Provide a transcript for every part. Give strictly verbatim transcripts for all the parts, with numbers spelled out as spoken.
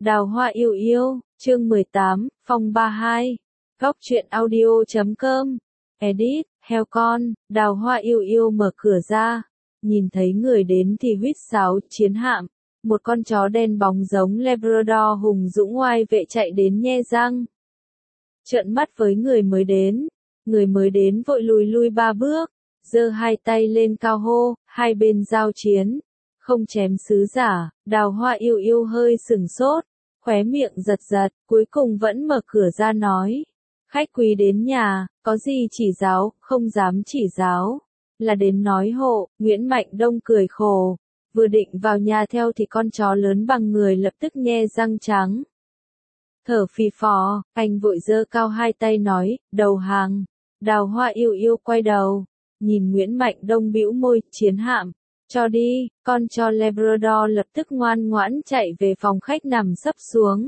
Đào hoa yêu yêu, chương mười tám, phòng ba hai. Góc truyện audio chấm com. Edit, heo con, đào hoa yêu yêu mở cửa ra. Nhìn thấy người đến thì huýt sáo, chiến hạm. Một con chó đen bóng giống Labrador hùng dũng oai vệ chạy đến nhe răng. Trợn mắt với người mới đến. Người mới đến vội lùi lui ba bước. Giơ hai tay lên cao hô, hai bên giao chiến. Không chém sứ giả, đào hoa yêu yêu hơi sừng sốt, khóe miệng giật giật, cuối cùng vẫn mở cửa ra nói. Khách quý đến nhà, có gì chỉ giáo, không dám chỉ giáo. Là đến nói hộ, Nguyễn Mạnh Đông cười khổ. Vừa định vào nhà theo thì con chó lớn bằng người lập tức nhe răng trắng. Thở phì phò, anh vội giơ cao hai tay nói, đầu hàng. Đào hoa yêu yêu quay đầu, nhìn Nguyễn Mạnh Đông bĩu môi, chiến hạm. Cho đi, con chó Labrador lập tức ngoan ngoãn chạy về phòng khách nằm sấp xuống.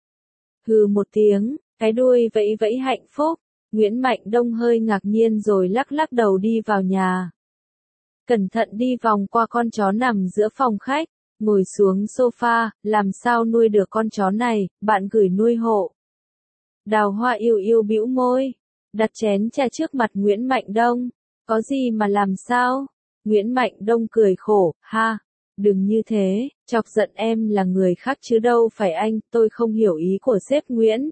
Hừ một tiếng, cái đuôi vẫy vẫy hạnh phúc, Nguyễn Mạnh Đông hơi ngạc nhiên rồi lắc lắc đầu đi vào nhà. Cẩn thận đi vòng qua con chó nằm giữa phòng khách, ngồi xuống sofa, làm sao nuôi được con chó này, bạn gửi nuôi hộ. Đào hoa yêu yêu bĩu môi, đặt chén trà trước mặt Nguyễn Mạnh Đông, có gì mà làm sao? Nguyễn Mạnh Đông cười khổ, ha, đừng như thế, chọc giận em là người khác chứ đâu phải anh, tôi không hiểu ý của sếp Nguyễn.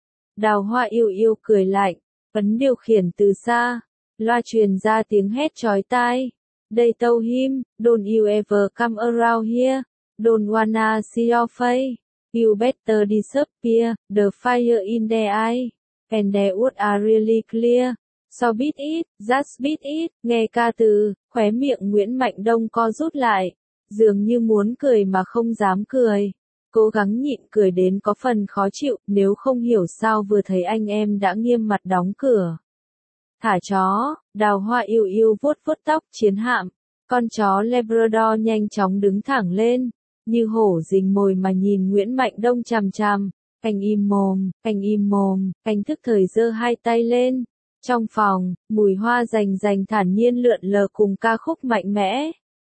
Đào hoa yêu yêu cười lạnh, ấn điều khiển từ xa, loa truyền ra tiếng hét chói tai. Đây tâu him, don't you ever come around here, don't wanna see your face, you better disappear, the fire in their eye, and the woods are really clear. So beat it, just beat it, nghe ca từ, khóe miệng Nguyễn Mạnh Đông co rút lại, dường như muốn cười mà không dám cười. Cố gắng nhịn cười đến có phần khó chịu, nếu không hiểu sao vừa thấy anh em đã nghiêm mặt đóng cửa. Thả chó, đào hoa yêu yêu vuốt vuốt tóc chiến hạm, con chó Labrador nhanh chóng đứng thẳng lên, như hổ rình mồi mà nhìn Nguyễn Mạnh Đông chằm chằm. Anh im mồm, anh im mồm, anh thức thời giơ hai tay lên. Trong phòng, mùi hoa rành rành thản nhiên lượn lờ cùng ca khúc mạnh mẽ.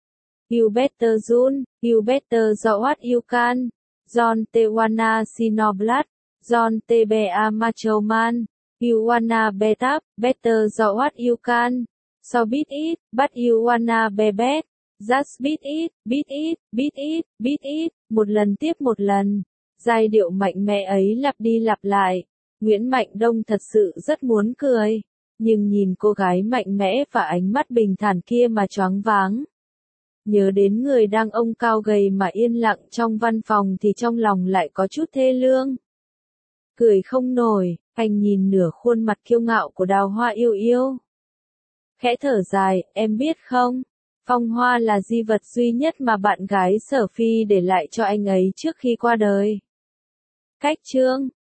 You better June, you better do what you can. John T. wanna see no blood. John T. be a macho man. You wanna bet up, better do what you can. So beat it, but you wanna be bad. Just beat it, beat it, beat it, beat it. Một lần tiếp một lần. Giai điệu mạnh mẽ ấy lặp đi lặp lại. Nguyễn Mạnh Đông thật sự rất muốn cười, nhưng nhìn cô gái mạnh mẽ và ánh mắt bình thản kia mà choáng váng. Nhớ đến người đang ông cao gầy mà yên lặng trong văn phòng thì trong lòng lại có chút thê lương. Cười không nổi, anh nhìn nửa khuôn mặt kiêu ngạo của đào hoa yêu yêu. Khẽ thở dài, em biết không, phong hoa là di vật duy nhất mà bạn gái Sở Phi để lại cho anh ấy trước khi qua đời. Cách chương